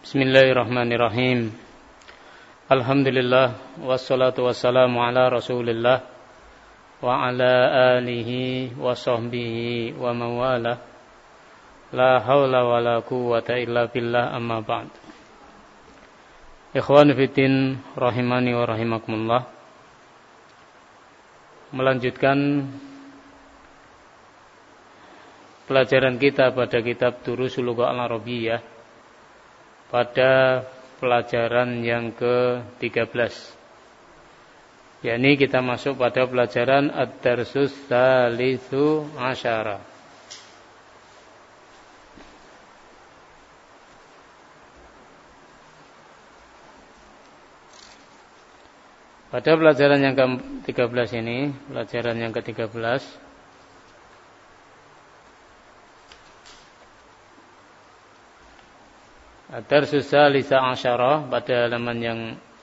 Bismillahirrahmanirrahim. Alhamdulillah wassalatu wassalamu ala Rasulillah wa ala alihi wa sahbihi wa mawala. La haula wa la quwwata illa billah, amma ba'd. Ikhwan fiddin rahimani wa rahimakumullah. Melanjutkan pelajaran kita pada kitab Durusul Lughah Al-Arabiyyah pada pelajaran yang ke-13. yakni kita masuk pada pelajaran Ad-Darsus Tsalitsu Asyara. Pada pelajaran yang ke-13 ini, pelajaran yang ke-13, Ad-Darsus Tsalitsu Asyara, pada halaman yang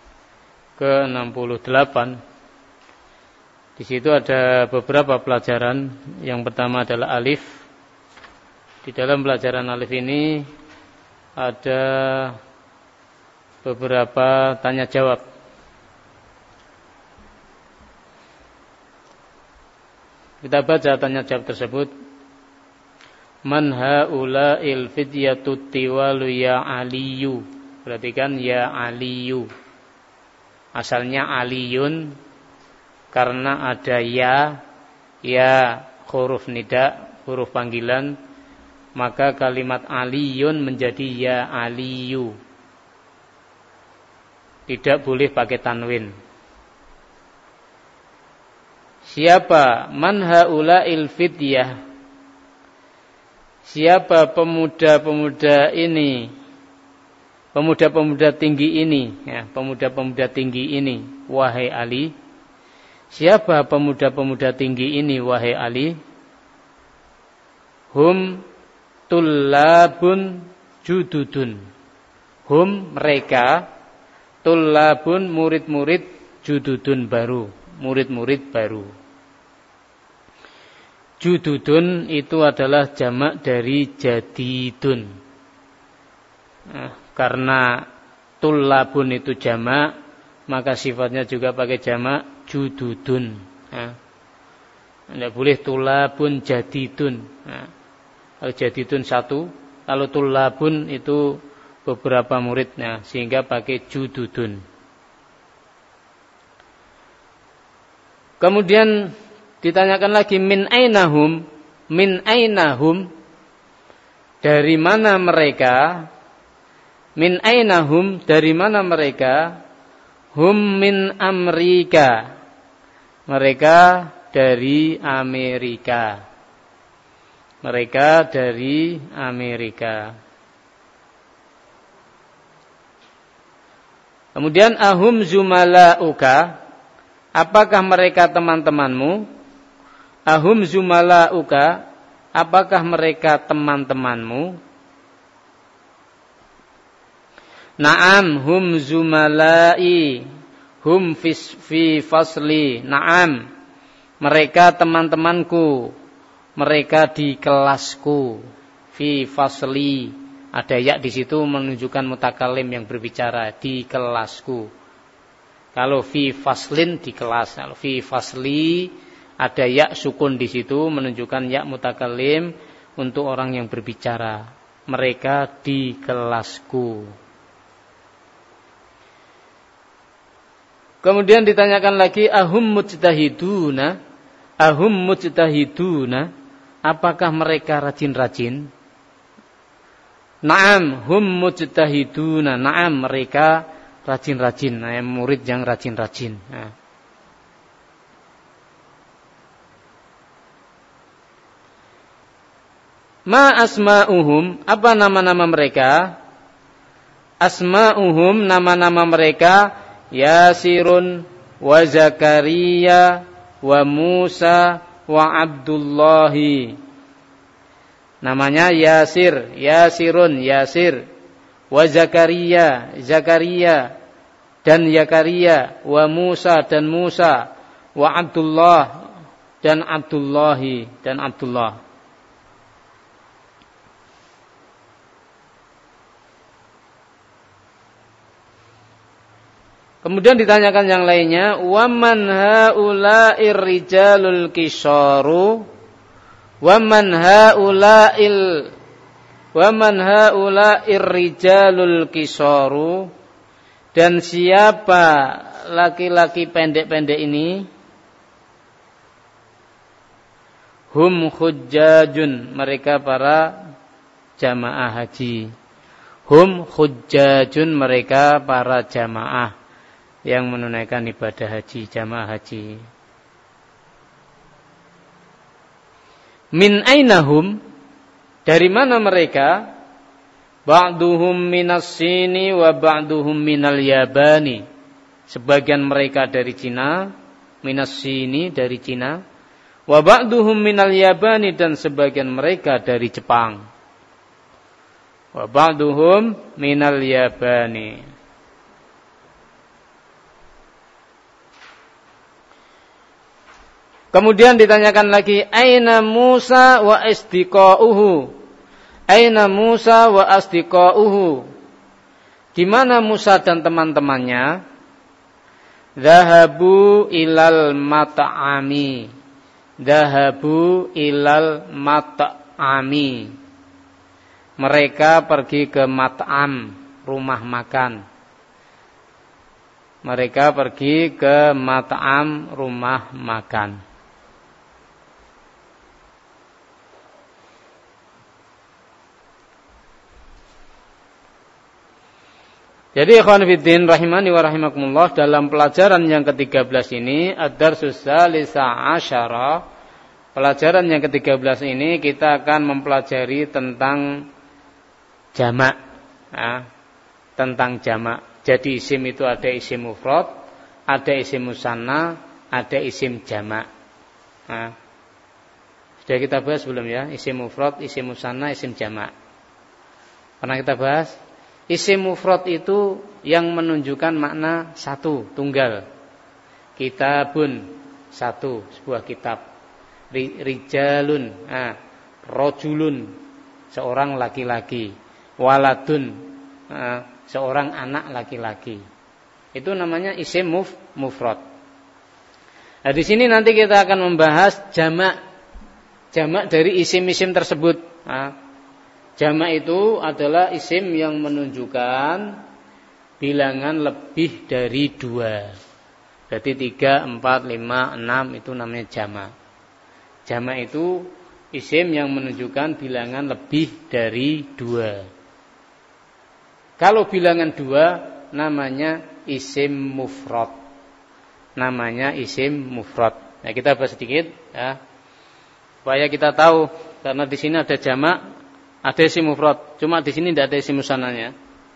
ke-68. Di situ ada beberapa pelajaran. Yang pertama adalah alif. Di dalam pelajaran alif ini ada beberapa tanya jawab. Kita baca tanya jawab tersebut. Man haula'il fidyatut tiwalu ya Aliyu. Perhatikan, ya Aliyu. Asalnya Aliyun, karena ada ya huruf nida, huruf panggilan, maka kalimat Aliyun menjadi ya Aliyu. Tidak boleh pakai tanwin. Siapa? Man haula'il fidyah. Siapa pemuda-pemuda ini? Pemuda-pemuda tinggi ini, ya, pemuda-pemuda tinggi ini, wahai Ali. Siapa pemuda-pemuda tinggi ini, wahai Ali? Hum tullabun jududun. Hum, mereka, tullabun, murid-murid, jududun, baru, murid-murid baru. Jududun itu adalah jamak dari jadidun. Nah, karena tullabun itu jamak, maka sifatnya juga pakai jamak jududun. Tidak boleh tullabun jadidun. Kalau jadidun satu, kalau tullabun itu beberapa muridnya, sehingga pakai jududun. Kemudian ditanyakan lagi, min ainahum, min ainahum, dari mana mereka? Min ainahum, dari mana mereka? Hum min Amerika, mereka dari Amerika. Mereka dari Amerika. Kemudian ahum zumalauka, apakah mereka teman-temanmu? Ahum zumalauka, apakah mereka teman-temanmu? Naam hum zumalai, hum fi fasli. Naam, mereka teman-temanku, mereka di kelasku. Fi fasli, ada ya di situ menunjukkan mutakalim yang berbicara, di kelasku. Kalau fi faslin, di kelas. Kalau fi fasli, ada ya sukun di situ menunjukkan ya mutakalim untuk orang yang berbicara. Mereka di kelasku. Kemudian ditanyakan lagi, ahum mujtahiduna, ahum mujtahiduna, apakah mereka rajin-rajin? Naam hum mujtahiduna, naam mereka rajin-rajin, murid yang rajin-rajin. Ma asma'uhum, apa nama-nama mereka? Asma'uhum, nama-nama mereka, Yasirun wa Zakaria wa Musa wa Abdullahi. Namanya Yasir, Yasirun, Yasir, wa Zakaria, Zakaria, dan Zakaria, wa Musa, dan Musa, wa Abdullah, dan Abdullahi, dan Abdullah. Kemudian ditanyakan yang lainnya, waman haula'ir rijalul kisaru waman haula'ir rijalul kisaru, dan siapa laki-laki pendek-pendek ini? Hum hujjajun, mereka para jamaah haji. Hum hujjajun, mereka para jamaah yang menunaikan ibadah haji, jamaah haji. Min ainahum, dari mana mereka? Ba'duhum minas Sini wa ba'duhum minal Yabani. Sebagian mereka dari Cina, minas Sini dari Cina, wa ba'duhum minal Yabani, dan sebagian mereka dari Jepang. Wa ba'duhum minal Yabani. Kemudian ditanyakan lagi, aina Musa wa asdiqauhu? Aina Musa wa asdiqauhu? Di mana Musa dan teman-temannya? Dhahabu ilal mat'ami. Dhahabu ilal mat'ami. Mereka pergi ke mat'am, rumah makan. Mereka pergi ke mat'am, rumah makan. Jadi ikhwan fiddin rahimani wa rahimakumullah, dalam pelajaran yang ke-13 ini ad-darsus tsalits asyara, pelajaran yang ke-13 ini kita akan mempelajari tentang jamak, tentang jamak. Jadi isim itu ada isim mufrad, ada isim musanna, ada isim jamak. Sudah kita bahas belum ya? Isim mufrad, isim musanna, isim jamak. Pernah kita bahas? Isim mufrad itu yang menunjukkan makna satu, tunggal. Kitabun, satu, sebuah kitab. Rijalun, rojulun, seorang laki-laki. Waladun, seorang anak laki-laki. Itu namanya isim mufrad. Nah, di sini nanti kita akan membahas jamak. Jamak dari isim-isim tersebut. Jamak itu adalah isim yang menunjukkan bilangan lebih dari 2. Berarti 3, 4, 5, 6 itu namanya jamak. Jamak itu isim yang menunjukkan bilangan lebih dari 2. Kalau bilangan 2 namanya isim mufrad. Namanya isim mufrad. Nah, kita bahas sedikit ya. Supaya kita tahu, karena di sini ada jamak, ada isim mufrad, cuma di sini tidak ada isim musannanya.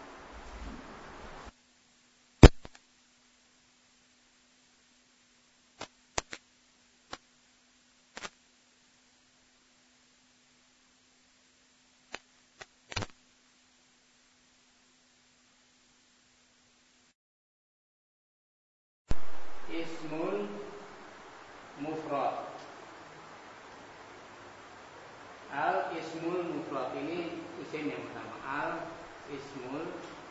Ismul mufrad. Al ismul mufrad ini isim yang pertama. Al ismul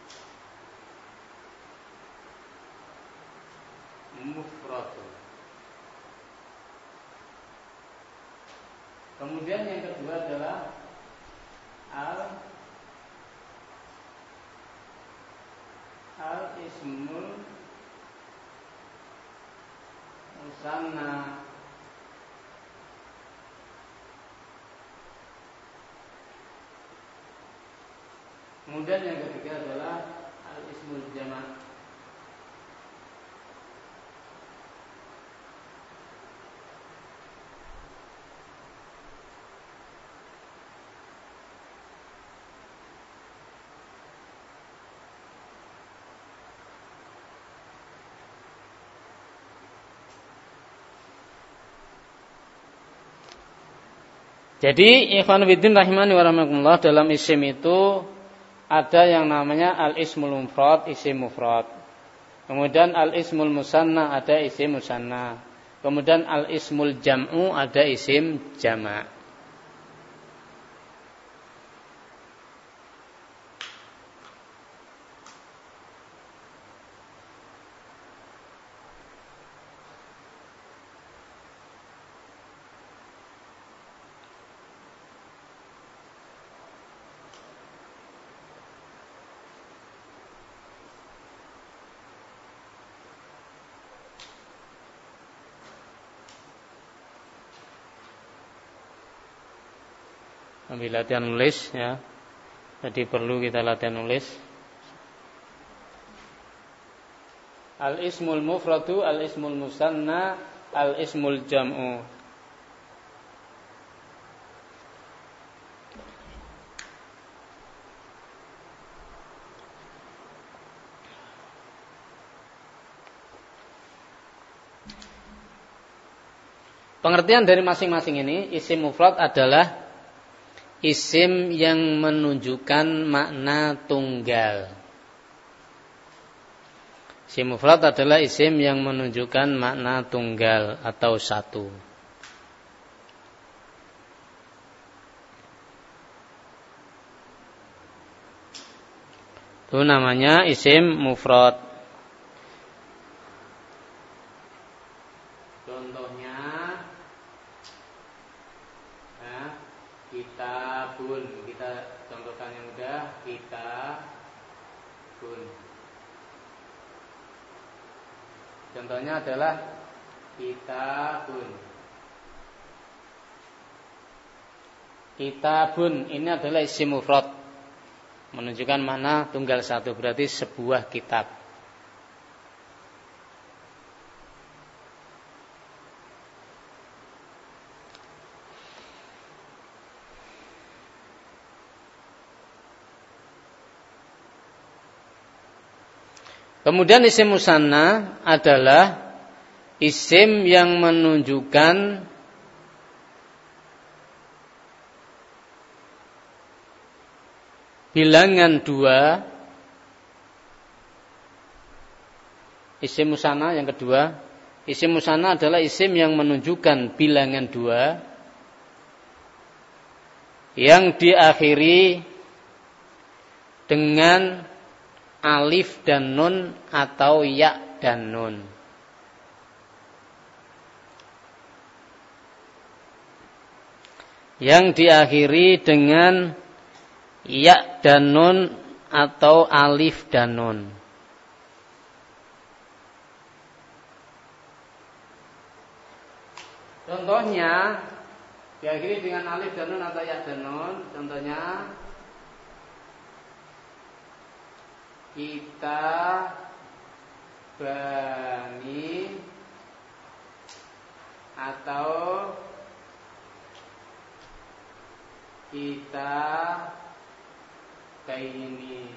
mufrad. Kemudian yang kedua adalah al ismul musanna. Kemudian yang ketiga adalah al-ismul jamak. Jadi ikhwan fillah rahimani wa rahimakumullah, dalam isim itu ada yang namanya al-ismul mufrad, isim mufrad. Kemudian al-ismul musanna, ada isim musanna. Kemudian al-ismul jam'u, ada isim jamak. Ambil latihan nulis ya. Jadi perlu kita latihan nulis. Al-ismul mufradu, al-ismul musanna, al-ismul jam'u. Pengertian dari masing-masing ini, isim mufrad adalah isim yang menunjukkan makna tunggal. Isim mufrad adalah isim yang menunjukkan makna tunggal atau satu. Itu namanya isim mufrad. Contohnya kitabun, kita contohkan yang mudah, kitabun. Contohnya adalah kitabun. Kitabun ini adalah isim mufrad, menunjukkan makna tunggal satu, berarti sebuah kitab. Kemudian isim musanna adalah isim yang menunjukkan bilangan dua. Isim musanna yang kedua, isim musanna adalah isim yang menunjukkan bilangan dua yang diakhiri dengan alif dan nun atau ya dan nun. Yang diakhiri dengan ya dan nun atau alif dan nun. Contohnya diakhiri dengan alif dan nun atau ya dan nun. Contohnya kita bani atau kita baini.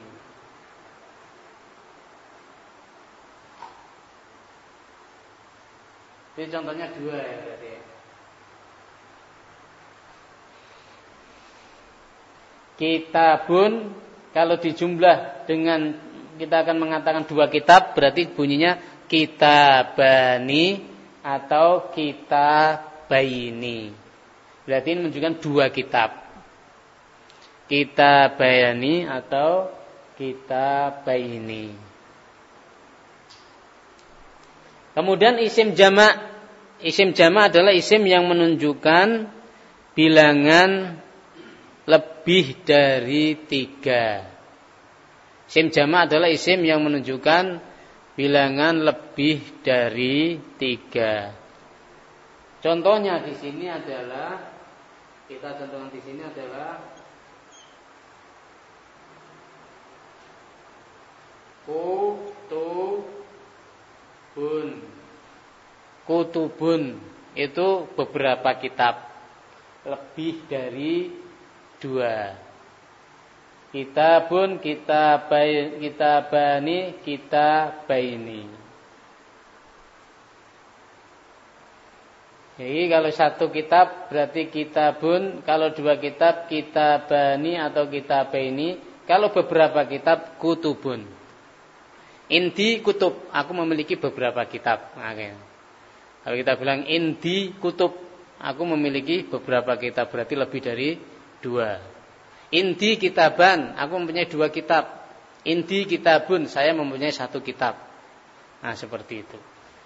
Ini contohnya dua ya berarti. Kitabun kalau dijumlah dengan kita akan mengatakan dua kitab, berarti bunyinya kitabani atau kitabaini. Berarti ini menunjukkan dua kitab. Kitabayani atau kitabaini. Kemudian isim jamak. Isim jamak adalah isim yang menunjukkan bilangan lebih dari 3. Isim jamak adalah isim yang menunjukkan bilangan lebih dari 3. Contohnya di sini adalah, kita contohkan di sini adalah kutubun. Kutubun itu beberapa kitab, lebih dari 2. Kitabun, kitabani, kitabaini. Jadi kalau satu kitab berarti kitabun, kalau dua kitab kitabani atau kitabaini, kalau beberapa kitab kutubun. Indi kutub, aku memiliki beberapa kitab. Oke. Kalau kita bilang indi kutub, aku memiliki beberapa kitab, berarti lebih dari 2. Indi kitaban, aku mempunyai 2 kitab. Indi kitabun, saya mempunyai 1 kitab. Nah, seperti itu.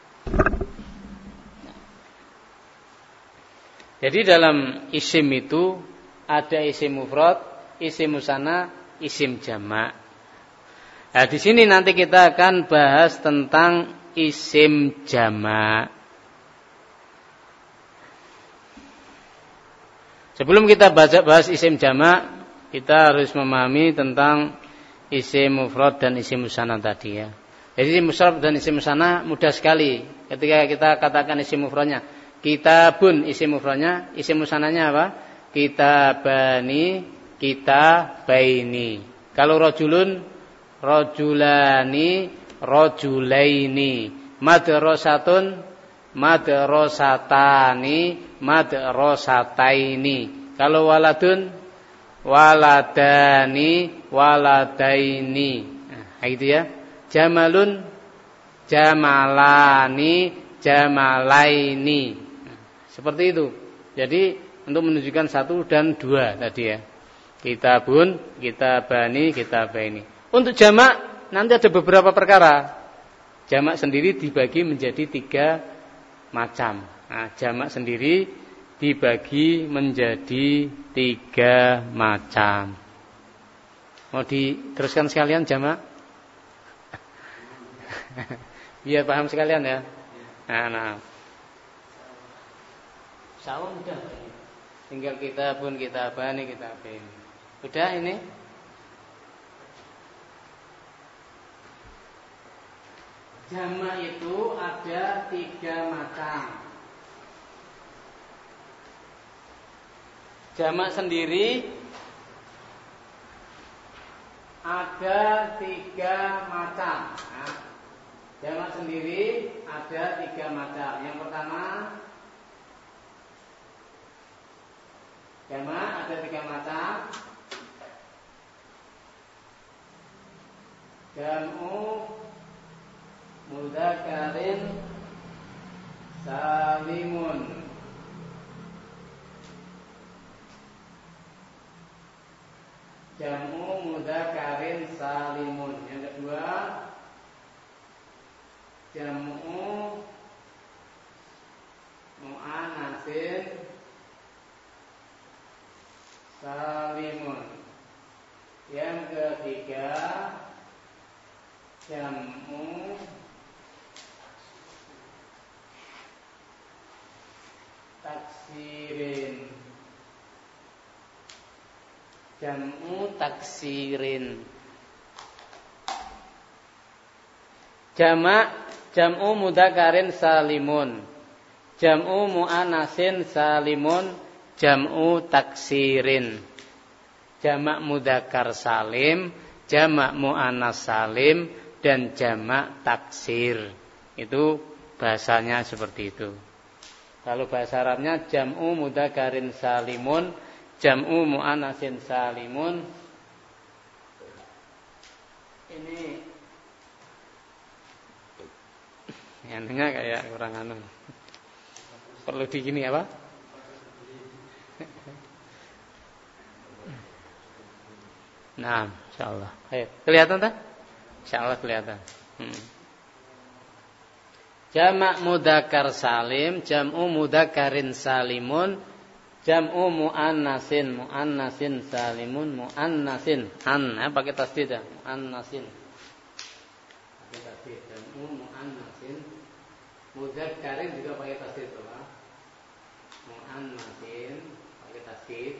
Jadi dalam isim itu ada isim mufrad, isim musanna, isim jamak. Nah, di sini nanti kita akan bahas tentang isim jamak. Sebelum kita bahas isim jamak, kita harus memahami tentang isim mufrad dan isim musanna tadi ya. Jadi isim mufrad dan isim musanna mudah sekali. Ketika kita katakan isim mufradnya, kitabun isim mufradnya, isim musannanya apa? Kitabani, kitabaini. Kalau rajulun, rajulani, rajulaini. Madrasatun, madrasatani, madrasataini. Kalau waladun, waladani, waladaini. Nah, gitu ya. Jamalun, jamalani, jamalaini. Nah, seperti itu. Jadi untuk menunjukkan satu dan dua tadi ya. Kitabun, kitabani, kitabaini. Untuk jamak nanti ada beberapa perkara. Jamak sendiri dibagi menjadi 3 macam. Nah, jamak sendiri dibagi menjadi 3 macam. Mau diteruskan sekalian jamak? Biar paham sekalian ya. Nah. Sawang udah. Tinggal kitabun, kitabani, kitabaini. Udah ini? Jamak itu ada 3 macam. Jamak sendiri ada 3 macam. Nah, jamak sendiri ada 3 macam. Yang pertama, jamak ada 3 macam. Jam'u mudzakarin salimun. Jam'u mudzakarin salimun. Yang kedua, jam'u muannatsin salimun. Yang ketiga, jam'u taksirin. Jam'u taksirin. Jamak, jam'u mudzakarin salimun. Jam'u muannatsin salimun, jam'u taksirin. Jamak mudzakar salim, jamak muannas salim, dan jamak taksir. Itu bahasanya seperti itu. Kalau bahasa Arabnya jam'u mudzakarin salimun, jam'u muannatsin salimun. Ini yang kayak kurang anu. Perlu digini apa? Nah, insyaallah. Ayo, kelihatan tak? Insyaallah kelihatan. Jamak mudzakkar salim, jam'u mudzakkarin salimun, jam'u muannatsin salimun, muannatsin pakai tasdid ya, muannatsin. Pakai tasdid, jam'u muannatsin. Mudzakkarin juga pakai tasdid tuh, Pak. Muannatsin pakai tasdid.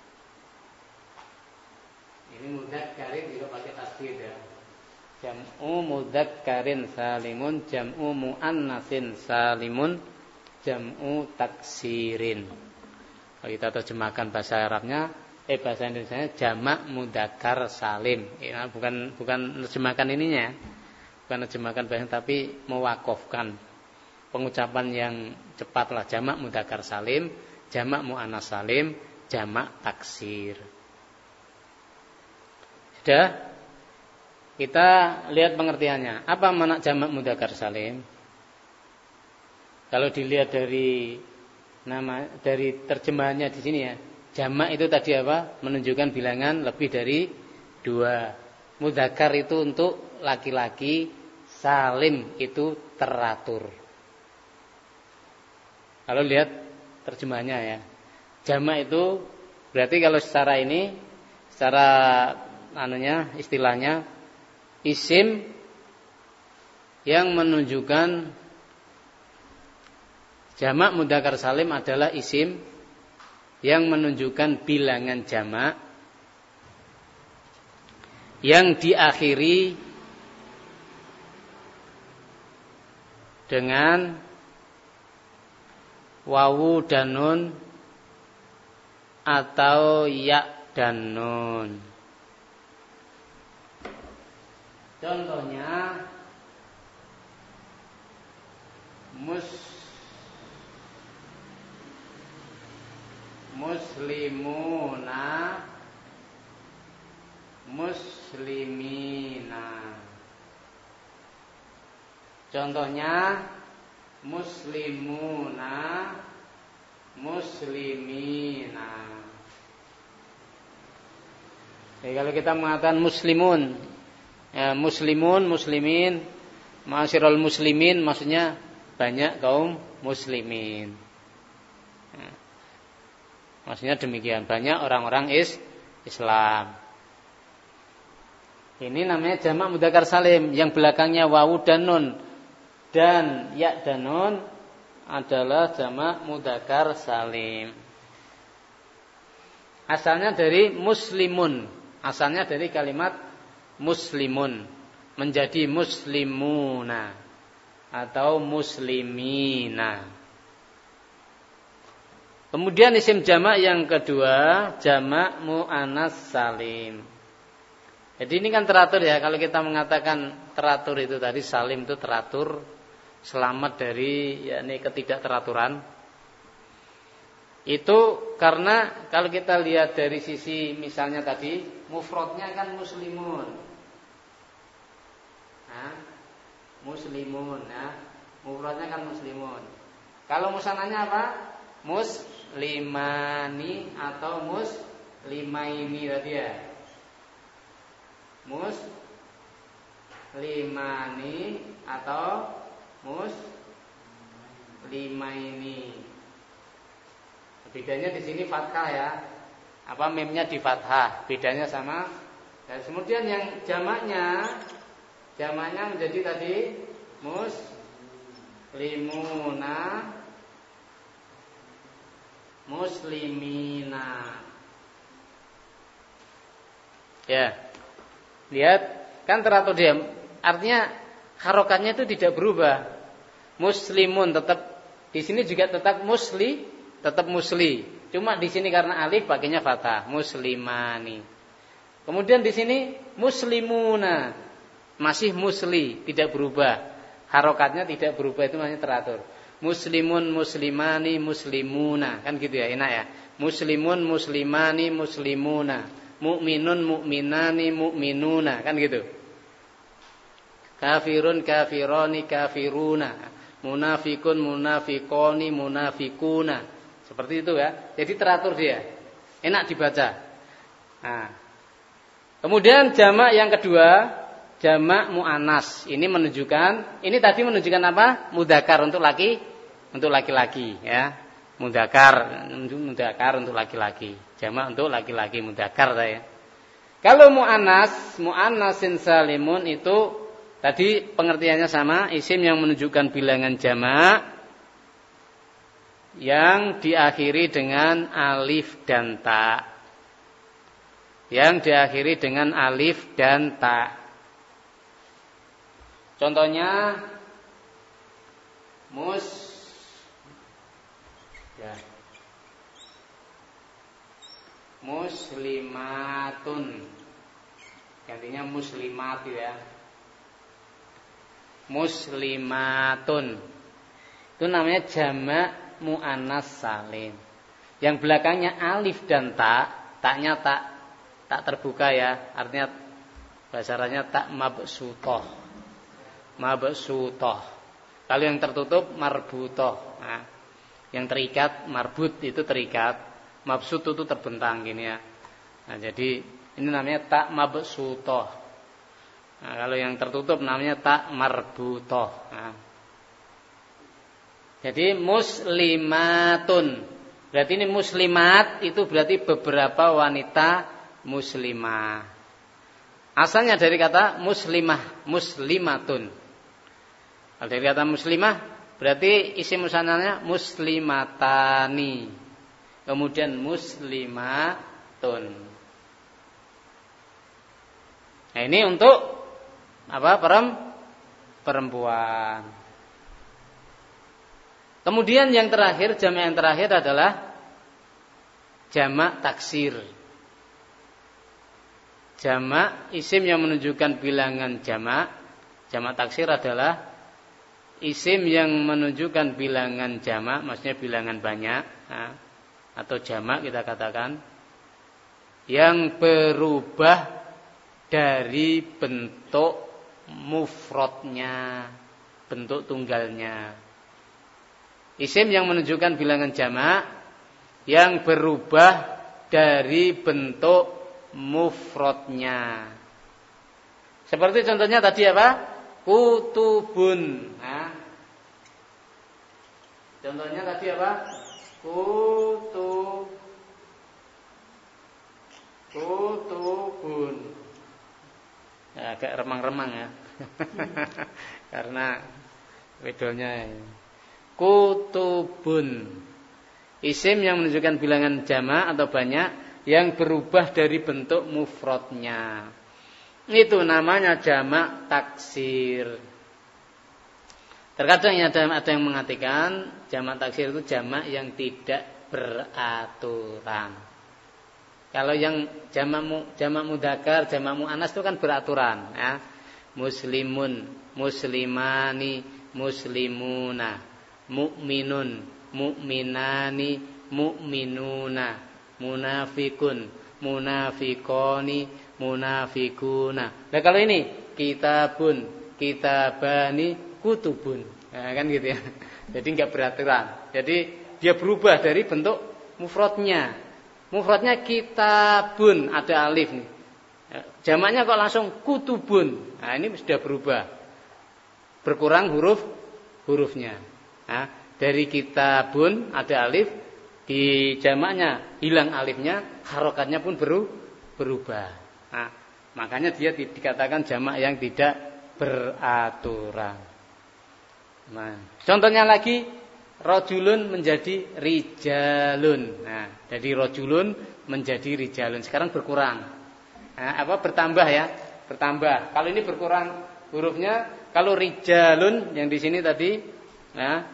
Ini mudzakkarin juga pakai tasdid ya. Jam'u mudzakkarin salimun, jam'u muannatsin salimun, jam'u taksirin. Kalau kita terjemahkan bahasa Arabnya, bahasa Indonesianya jamak mudzakkar salim. Ya, bukan terjemahkan ininya, bukan terjemahkan bahasa, tapi mewakofkan pengucapan yang cepatlah. Jamak mudzakkar salim, jamak muannas salim, jamak taksir. Sudah, kita lihat pengertiannya. Apa makna jamak mudzakkar salim? Kalau dilihat dari terjemahannya di sini ya, jamak itu tadi apa? Menunjukkan bilangan lebih dari 2. Mudzakkar itu untuk laki-laki, salim itu teratur. Kalau lihat terjemahannya ya, jamak itu berarti kalau secara istilahnya isim yang menunjukkan jamak mudzakkar salim adalah isim yang menunjukkan bilangan jamak yang diakhiri dengan wawu dan nun atau ya dan nun. Contohnya muslimuna, muslimina. Contohnya muslimuna, muslimina. Jadi kalau kita mengatakan muslimun, ya, muslimun, muslimin, ma'asyiral muslimin, maksudnya banyak kaum muslimin. Nah, maksudnya demikian, banyak orang-orang Islam. Ini namanya jamak mudzakkar salim yang belakangnya wawu dan nun dan ya dan nun adalah jamak mudzakkar salim. Asalnya dari muslimun, asalnya dari kalimat muslimun menjadi muslimuna atau muslimina. Kemudian isim jamak yang kedua, jamak muannas salim. Jadi ini kan teratur ya, kalau kita mengatakan teratur itu tadi, salim itu teratur, selamat dari yakni ketidakteraturan. Itu karena kalau kita lihat dari sisi misalnya tadi mufradnya kan muslimun. Nah, muslimun ya. Mufradnya kan muslimun. Kalau musananya apa? Muslimani atau muslimaini tadi ya. Muslimani atau muslimaini. Bedanya di sini fathah ya. Apa memnya di fathah. Bedanya sama. Dan kemudian yang jamaknya menjadi tadi muslimuna, muslimina. Ya. Lihat, kan teratur dia. Artinya harokatnya itu tidak berubah. Muslimun tetap di sini juga tetap musli. Cuma di sini karena alif pakainya fathah, muslimani. Kemudian di sini muslimuna, masih musli, tidak berubah. Harokatnya tidak berubah, itu namanya teratur. Muslimun, muslimani, muslimuna, kan gitu ya, enak ya. Muslimun, muslimani, muslimuna. Mu'minun, mu'minani, mu'minuna, kan gitu. Kafirun, kafironi, kafiruna. Munafikun, munafikoni, munafikuna. Seperti itu ya. Jadi teratur dia. Enak dibaca. Nah. Kemudian jamak yang kedua, jamak mu'annas. Ini tadi menunjukkan apa? Mudzakkar untuk laki-laki ya. Mudzakkar untuk laki-laki. Jamak untuk laki-laki mudzakkar ya. Kalau mu'annasin salimun itu tadi pengertiannya sama, isim yang menunjukkan bilangan jamak yang diakhiri dengan alif dan ta. Yang diakhiri dengan alif dan ta. Contohnya muslimatun, gantinya muslimat ya. Muslimatun itu namanya jamak muannas salim. Yang belakangnya alif dan ta, taknya tak terbuka ya. Artinya bahasa Arabnya tak mabsutoh. Mabsutoh. Kalau yang tertutup marbutoh. Nah, yang terikat marbut itu terikat. Mabsut itu terbentang gini ya. Nah, jadi ini namanya tak mabsutoh. Nah, kalau yang tertutup namanya tak marbutoh. Nah. Jadi muslimatun. Berarti ini muslimat itu berarti beberapa wanita muslimah. Asalnya dari kata muslimah, muslimatun. Kalau dari kata muslimah berarti isim musannatsnya muslimatani. kemudian muslimatun. Nah, ini untuk apa? Perempuan. Kemudian yang terakhir, jamak yang terakhir adalah jamak taksir. Jamak isim yang menunjukkan bilangan jamak. Jamak taksir adalah isim yang menunjukkan bilangan jamak, maksudnya bilangan banyak, atau jamak kita katakan, yang berubah dari bentuk mufradnya, bentuk tunggalnya. Isim yang menunjukkan bilangan jamak yang berubah dari bentuk mufradnya. Seperti contohnya tadi apa? Kutubun. Nah, contohnya tadi apa? Kutubun. Ya, agak remang-remang ya. Karena wedolnya kutubun. Isim yang menunjukkan bilangan jamak atau banyak yang berubah dari bentuk mufradnya. Itu namanya jamak taksir. Terkadang ada yang mengatakan jamak taksir itu jamak yang tidak beraturan. Kalau yang jamak mudzakkar, jamak muannas itu kan beraturan, ya. Muslimun, muslimani, muslimuna, mukminun, mukminani, mukminuna, munafikun, munafikoni, munafikuna. Nah kalau ini kitabun, kitabani, kutubun, nah, kan gitu ya. Jadi nggak beraturan. Jadi dia berubah dari bentuk mufradnya. Mufradnya kitabun, ada alif nih. Jamaknya kok langsung kutubun. Nah ini sudah berubah. Berkurang hurufnya. Nah, dari kitabun ada alif, di jamaknya hilang alifnya, harokatnya pun berubah. Nah, makanya dia dikatakan jamak yang tidak beraturan. Nah, contohnya lagi, rojulun menjadi rijalun. Nah, jadi rojulun menjadi rijalun. Sekarang berkurang. Nah, bertambah ya? Bertambah. Kalau ini berkurang hurufnya, kalau rijalun yang di sini tadi, nah,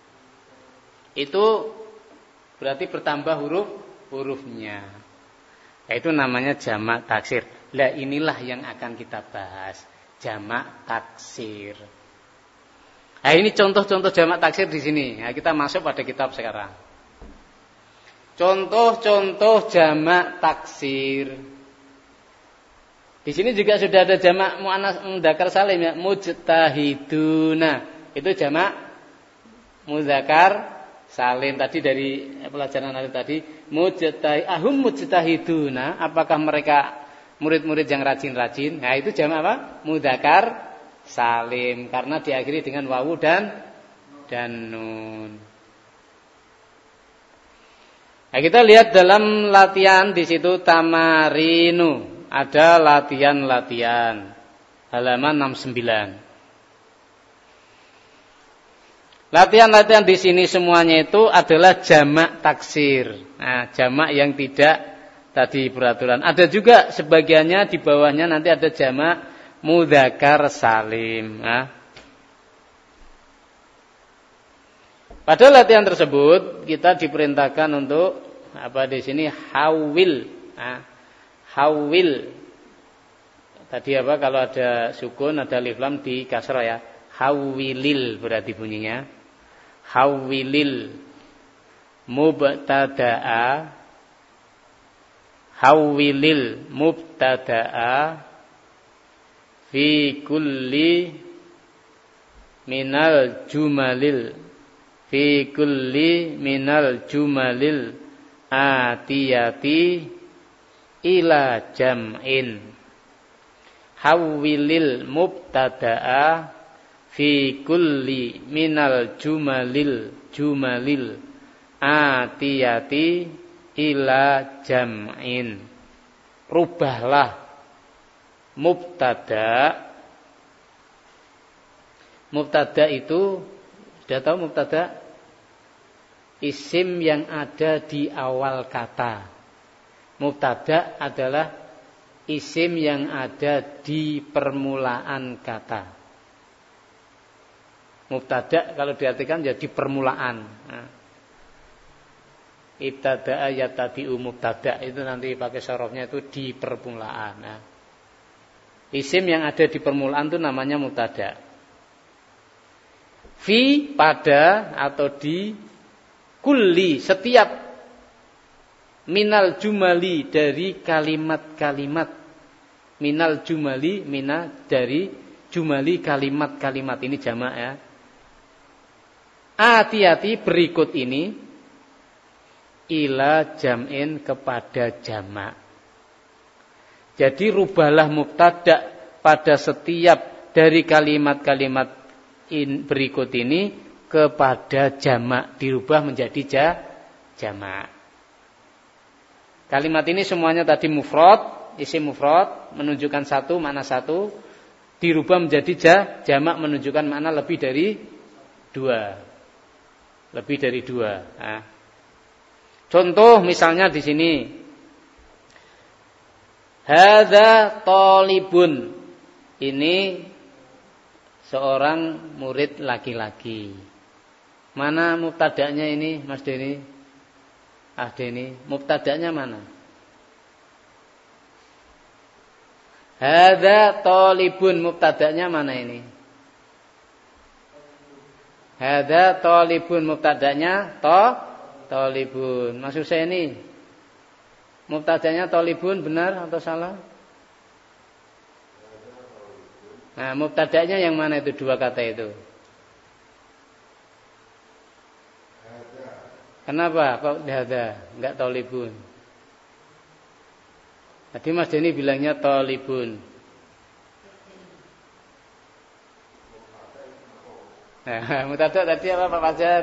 itu berarti bertambah hurufnya. Nah, itu namanya jamak taksir. Lah inilah yang akan kita bahas, jamak taksir. Nah, ini contoh-contoh jamak taksir di sini. Nah, kita masuk pada kitab sekarang. Contoh-contoh jamak taksir. Di sini juga sudah ada jamak muannas mudzakkar salim ya, mujtahiduna. Itu jamak mudzakkar salim tadi dari pelajaran hari tadi. Mujtahiduna, apakah mereka murid-murid yang rajin-rajin? Nah, itu jamak apa? Mudzakkar salim karena diakhiri dengan wawu dan nun. Nah, kita lihat dalam latihan di situ tamarinu. Ada latihan-latihan halaman 69. Latihan-latihan di sini semuanya itu adalah jamak taksir. Nah, jamak yang tidak tadi beraturan. Ada juga sebagiannya di bawahnya nanti ada jamak mudzakkar salim. Nah, pada latihan tersebut kita diperintahkan untuk apa di sini hawil. Nah, hawil. Tadi apa kalau ada sukun ada alif lam di kasrah ya. Hawilil berarti bunyinya. Hawilil mubtada'a. Hawilil mubtada'a fi kulli minal jumalil. Fi kulli minal jumalil atiyati ila jam'in. Hawwilil mubtada'a fi kulli minal jumalil atiyati ila jam'in. Rubahlah mubtada. Mubtada itu sudah tahu mubtada? isim yang ada di awal kata. Mubtada adalah isim yang ada di permulaan kata. Mubtada kalau diartikan jadi permulaan. Nah. Ibtada'a yatabi'u mubtada itu nanti pakai sorofnya itu di permulaan. Nah. Isim yang ada di permulaan itu namanya mubtada. Fi pada atau di kulli setiap minal jumali dari kalimat-kalimat. Minal jumali dari jumali kalimat-kalimat ini jamak ya. Hati-hati berikut ini ila jam'in kepada jamak. Jadi rubahlah mubtada pada setiap dari kalimat-kalimat berikut ini kepada jamak, dirubah menjadi jamak. Kalimat ini semuanya tadi mufrad, isim mufrad menunjukkan satu, makna satu, dirubah menjadi jamak menunjukkan makna lebih dari dua. Lebih dari dua. Nah. Contoh misalnya di sini. Hadza talibun. Ini seorang murid laki-laki. Mana mubtada'nya ini, Mas Deni? Deni, mubtada'nya mana? Hadza talibun, mubtada'nya mana ini? Hadza talibun, mubtada'nya talibun. Maksud saya ini mubtada'nya talibun benar atau salah? Nah, mubtada'nya yang mana itu dua kata itu? Kenapa kok hadza enggak talibun? Tadi Mas Deni bilangnya talibun. Nah, mubtada' tadi apa Pak Fajar?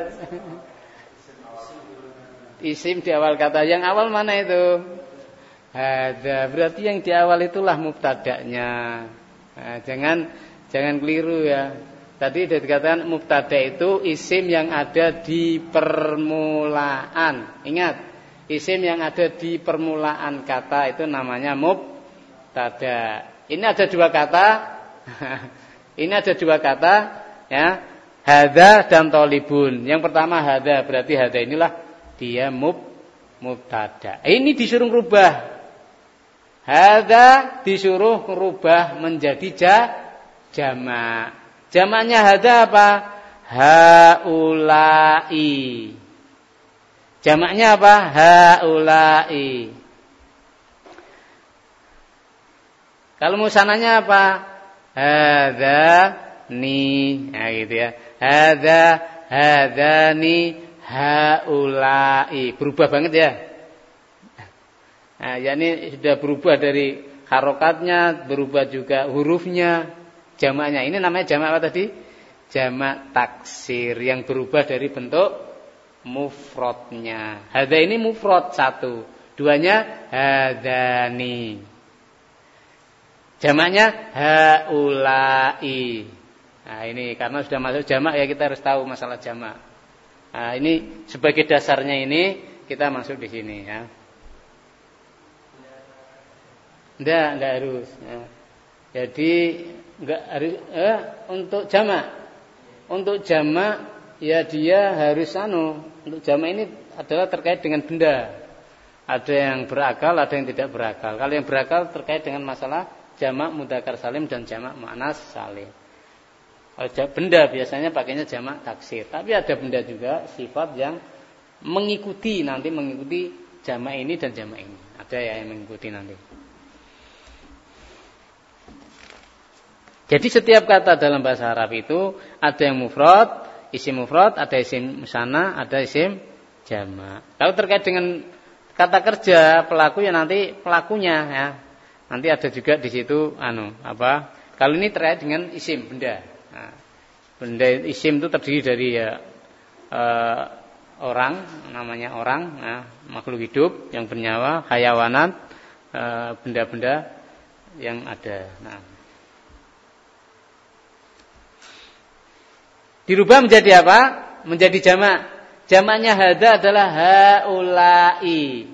Isim di awal kata. Yang awal mana itu? Hadza. Berarti yang di awal itulah mubtada'nya. Nah, jangan keliru ya. Tadi sudah dikatakan mubtada' itu isim yang ada di permulaan. Ingat, isim yang ada di permulaan kata itu namanya mubtada'. Ini ada dua kata. Ini ada dua kata ya. Hadza dan talibun. Yang pertama hadza, berarti hadza inilah dia mubtada. Ini disuruh rubah. Hadza disuruh rubah menjadi jamak. Jamaknya hadza apa? Haulai. Jamaknya apa? Haulai. Kalau musananya apa? Hadzani. Nah gitu ya. Hadzani. Haulai, berubah banget ya. Nah, yakni sudah berubah dari harokatnya, berubah juga hurufnya, jamaknya. Ini namanya jamak apa tadi? Jamak taksir yang berubah dari bentuk mufradnya. Hadza ini mufrad satu, duanya hadzani. Jamaknya haulai. Nah, ini karena sudah masuk jamak ya kita harus tahu masalah jamak. Nah, ini sebagai dasarnya ini kita masuk di sini ya. Enggak harus. Ya. Jadi enggak harus untuk jamak. Untuk jamak ya dia harus untuk jamak ini adalah terkait dengan benda. Ada yang berakal, ada yang tidak berakal. Kalau yang berakal terkait dengan masalah jamak mudzakkar salim dan jamak muannas salim. Benda biasanya pakainya jamak taksir. Tapi ada benda juga sifat yang mengikuti jamak ini dan jamak ini. Ada yang mengikuti nanti. Jadi setiap kata dalam bahasa Arab itu ada yang mufrad, isim mufrad, ada isim musanna, ada isim jamak. Kalau terkait dengan kata kerja pelaku ya nanti pelakunya ya. Nanti ada juga di situ Kalau ini terkait dengan isim benda. Nah, benda isim itu terdiri dari orang, namanya orang, makhluk hidup yang bernyawa, hayawanat, benda-benda yang ada. Nah, dirubah menjadi apa? Menjadi jamak. Jamaknya hada adalah haulai.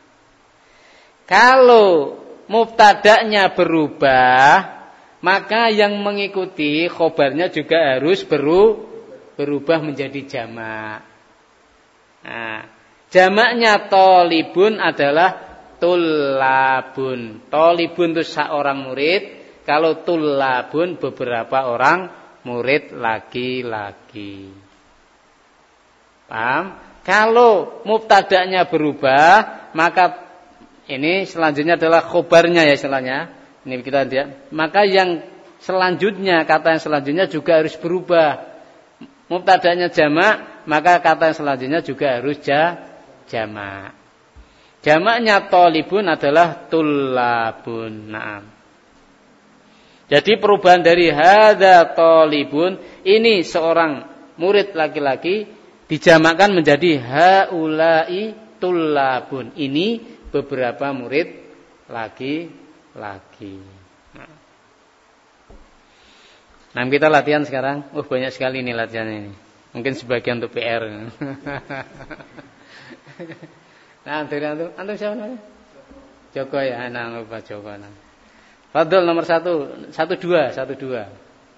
Kalau mubtada'nya berubah, maka yang mengikuti khobarnya juga harus berubah menjadi jamak. Nah, jamaknya tolibun adalah tullabun. Tolibun itu seorang murid. Kalau tullabun beberapa orang murid laki-laki. Paham? Kalau mubtada'nya berubah, maka ini selanjutnya adalah khobarnya ya istilahnya. Ini kita lihat. Maka yang selanjutnya, kata yang selanjutnya juga harus berubah. Mubtada'nya jamak, maka kata yang selanjutnya juga harus jamak. Jamaknya tolibun adalah tullabun. Naam. Jadi perubahan dari hadza tolibun, ini seorang murid laki-laki dijamakkan menjadi haulai tullabun. Ini beberapa murid laki-laki. Nah, kita latihan sekarang. Banyak sekali ini latihan ini. Mungkin sebagian untuk PR. Nah, antum siapa namanya? Joko ya, lupa Joko. Fadl nomor 1, 12.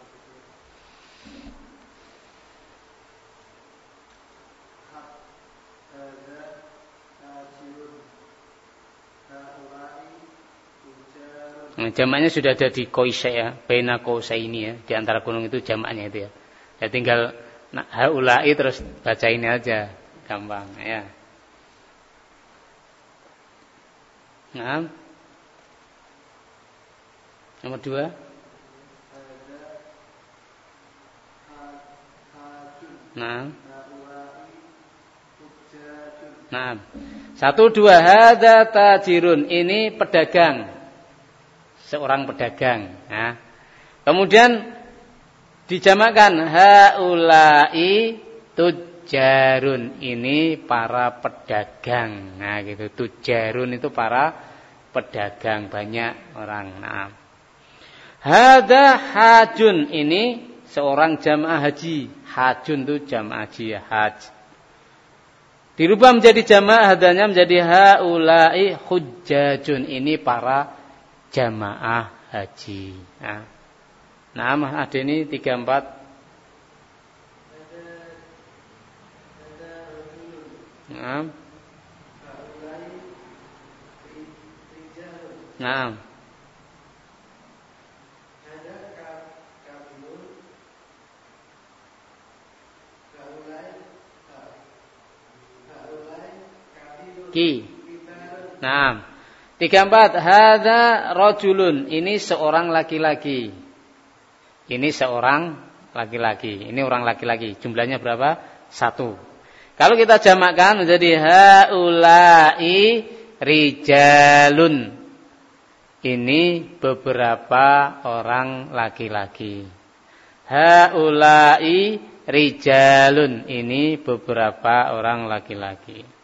Nah, jamaknya sudah ada di Qaisai ya, baina Qausaini ya, di antara gunung itu jamaknya itu ya. Ya tinggal haulai terus baca ini aja, gampang ya. Nah. Nomor 2. Nah. 1, 2 hadza tajirun, ini pedagang. Seorang pedagang. Nah. Kemudian dijamakkan haulai tujarun, ini para pedagang. Nah, gitu. Tujarun itu para pedagang, banyak orang. Nah. Hadza hajun, ini seorang jamaah haji. Hajun itu jamaah haji, haj. Dirubah menjadi jamaah hadanya menjadi haulai hujjajun, ini para jamaah haji. Nah, ada ini 3, 4. Nah. 3, 4 hadza rajulun, ini seorang laki-laki. Ini seorang laki-laki. Ini orang laki-laki. Jumlahnya berapa? 1. Kalau kita jamakkan menjadi haulai rijalun, ini beberapa orang laki-laki. Haulai rijalun, ini beberapa orang laki-laki.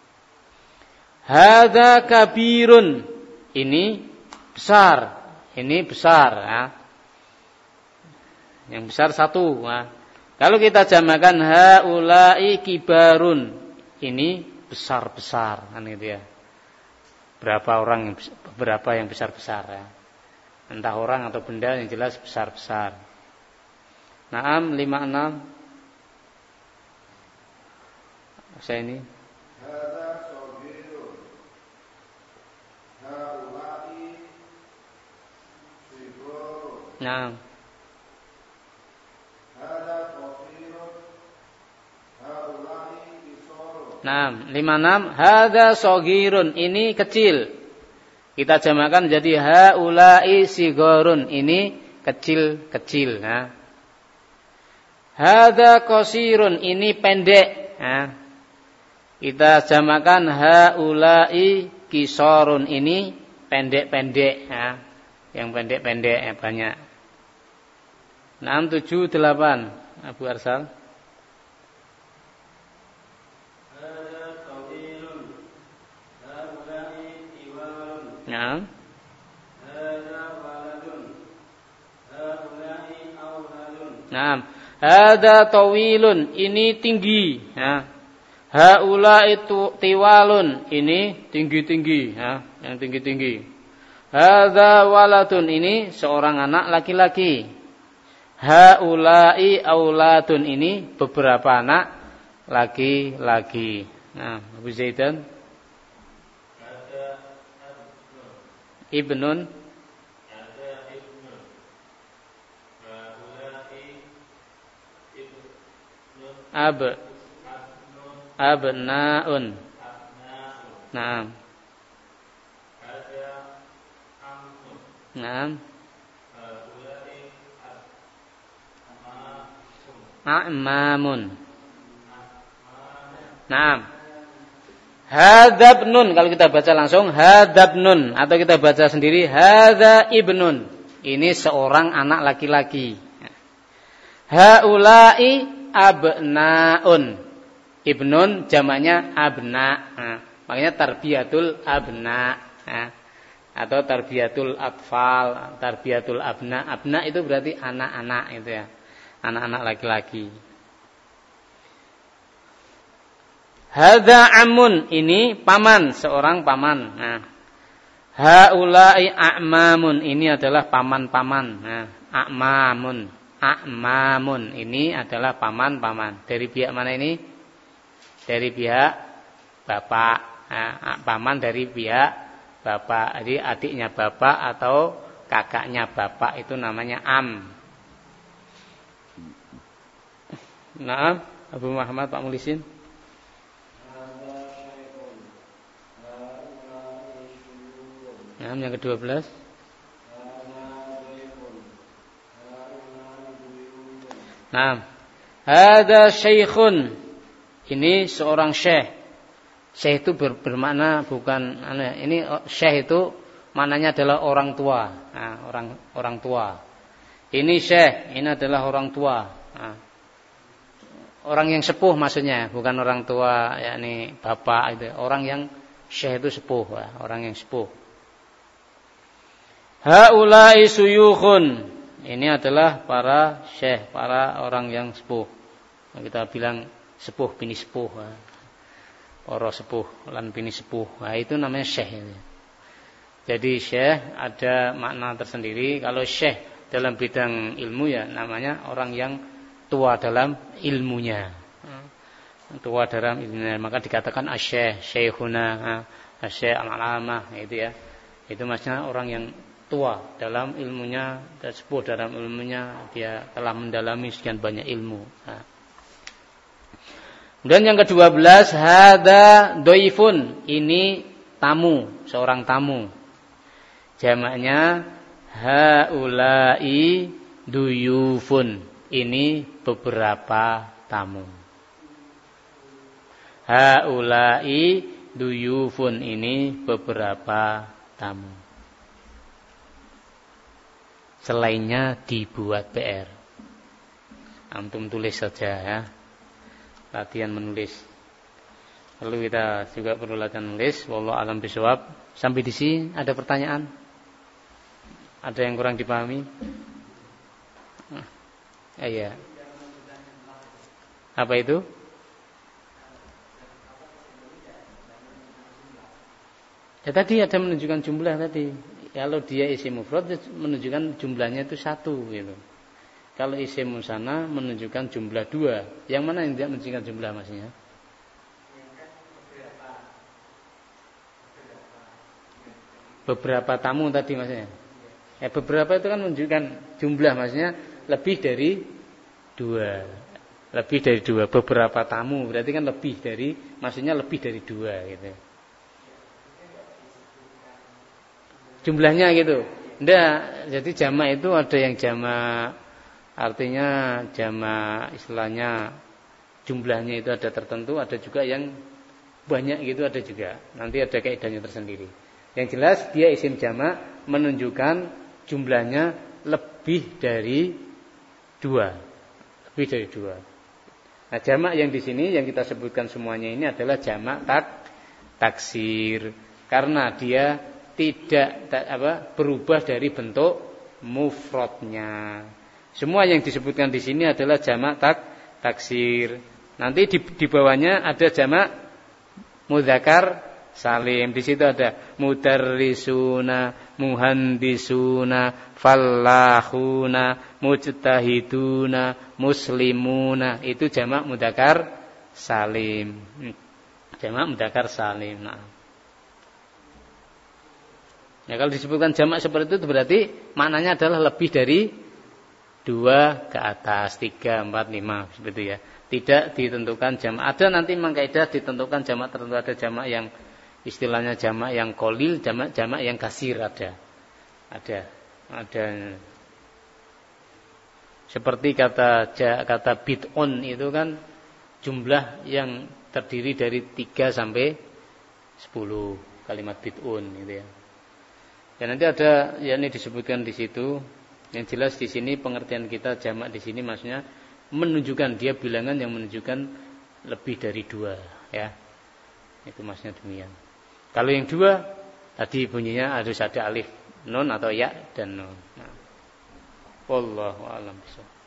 Hadza kabirun, ini besar. Ini besar ya. Yang besar 1. Nah, kalau kita jamakkan haulai kibarun, ini besar-besar kan gitu ya. Berapa yang besar-besar ya. Entah orang atau benda, yang jelas besar-besar. Naam 5, 6. Saya ini. Nah. 5, 6 hadza shaghirun, ini kecil. Kita jamakkan jadi haulai sigharun, ini kecil-kecil. Nah. Hadza qasirun, ini pendek. Nah. Kita jamakkan haulai qisarun, ini pendek-pendek. Nah. Yang pendek-pendek ya, banyak. 6, 7, 8. Abu Arsal. Nah. Nah, hadza tawilun, ini tinggi. Nah. Haula itu tiwalun, ini tinggi-tinggi, ya, yang tinggi-tinggi. Hadza waladun, ini seorang anak laki-laki. Haulai auladun, ini beberapa anak laki-laki. Nah, Abu Zaidan. Ibnun. Abnaun. Naam. Naam. A'mamun. Naam. Hadzabnun, kalau kita baca langsung hadzabnun, atau kita baca sendiri hadza ibnun. Ini seorang anak laki-laki. Haulai abnaun. Ibnun jamaknya abna. Nah, makanya tarbiyatul abna, atau tarbiyatul atfal, tarbiyatul abna. Abna itu berarti anak-anak itu ya. Anak-anak laki-laki. Hadza amun, ini paman, seorang paman. Nah, haulai a'mamun, ini adalah paman-paman. Nah, a'mamun, ini adalah paman-paman. Dari pihak mana ini? Dari pihak bapak. Nah, paman dari pihak bapak. Jadi adiknya bapak atau kakaknya bapak itu namanya am. Nah, Abu Muhammad, Pak Mulisin. Nah, yang ke-12. Nah, hadza syaikhun. Ini seorang syekh. Syekh itu bermakna bukan ini syekh itu maknanya adalah orang tua. Nah, orang tua. Ini syekh, ini adalah orang tua. Nah, orang yang sepuh maksudnya, bukan orang tua yakni bapak itu. Orang yang syekh itu sepuh, orang yang sepuh. Haulai suyukhun. Ini adalah para syekh, para orang yang sepuh. Kita bilang sepuh, bini sepuh. Para sepuh, lan bini sepuh. Nah, itu namanya syekh. Jadi syekh ada makna tersendiri. Kalau syekh dalam bidang ilmu ya namanya orang yang tua dalam ilmunya. Tua dalam ilmunya. Maka dikatakan asy-syekh, syekhuna, asy-syekh al-alamah, itu ya. Itu maksudnya orang yang tua dalam ilmunya, dan sepuh dalam ilmunya, dia telah mendalami sekian banyak ilmu. Nah. Dan yang ke-12, hadza doifun, ini tamu, seorang tamu. Jamaknya haulai duyufun, ini beberapa tamu. Haulai duyufun, ini beberapa tamu. Selainnya dibuat PR. Antum tulis saja ya. Latihan menulis. Lalu kita juga perlu latihan menulis. Wallahu a'lam bishawab. Sampai di sini ada pertanyaan? Ada yang kurang dipahami? Iya. Apa itu? Ya tadi ada menunjukkan jumlah tadi. Kalau dia isim mufrad menunjukkan jumlahnya itu 1 gitu. Kalau isim musanna menunjukkan jumlah 2. Yang mana yang tidak menunjukkan jumlah maksudnya? Beberapa tamu tadi maksudnya. Ya, beberapa itu kan menunjukkan jumlah maksudnya lebih dari 2. Lebih dari 2. Beberapa tamu berarti kan lebih dari, maksudnya lebih dari 2 gitu. Jumlahnya gitu. Enggak, jadi jamak itu ada yang jamak artinya jamak istilahnya jumlahnya itu ada tertentu, ada juga yang banyak gitu, ada juga. Nanti ada kaidahnya tersendiri. Yang jelas dia isim jamak menunjukkan jumlahnya lebih dari 2. Lebih dari 2. Nah, jamak yang di sini yang kita sebutkan semuanya ini adalah jamak taksir karena dia tidak berubah dari bentuk mufradnya. Semua yang disebutkan di sini adalah jamak taksir. Nanti di bawahnya ada jamak mudzakkar salim. Di situ ada mudarrisuna, muhandisuna, fallahuna, mujtahiduna, muslimuna. Itu jamak mudzakkar salim. Jamak mudzakkar salim. Nah. Ya, kalau disebutkan jamak seperti itu berarti maknanya adalah lebih dari 2 ke atas, 3, 4, 5 seperti ya. Tidak ditentukan jamak. Ada nanti memang kaidah ditentukan jamak tertentu, ada jamak yang istilahnya jamak yang qalil, jamak yang kasir ada. Seperti kata bid'un itu kan jumlah yang terdiri dari 3 sampai 10 kalimat bid'un gitu ya. Dan nanti ada yakni disebutkan di situ. Yang jelas di sini pengertian kita jamak di sini maksudnya menunjukkan dia bilangan yang menunjukkan lebih dari 2 ya. Itu maksudnya demikian. Kalau yang 2 tadi bunyinya harus ada alif nun atau ya dan nun. Nah. Wallahu a'lam bishawab.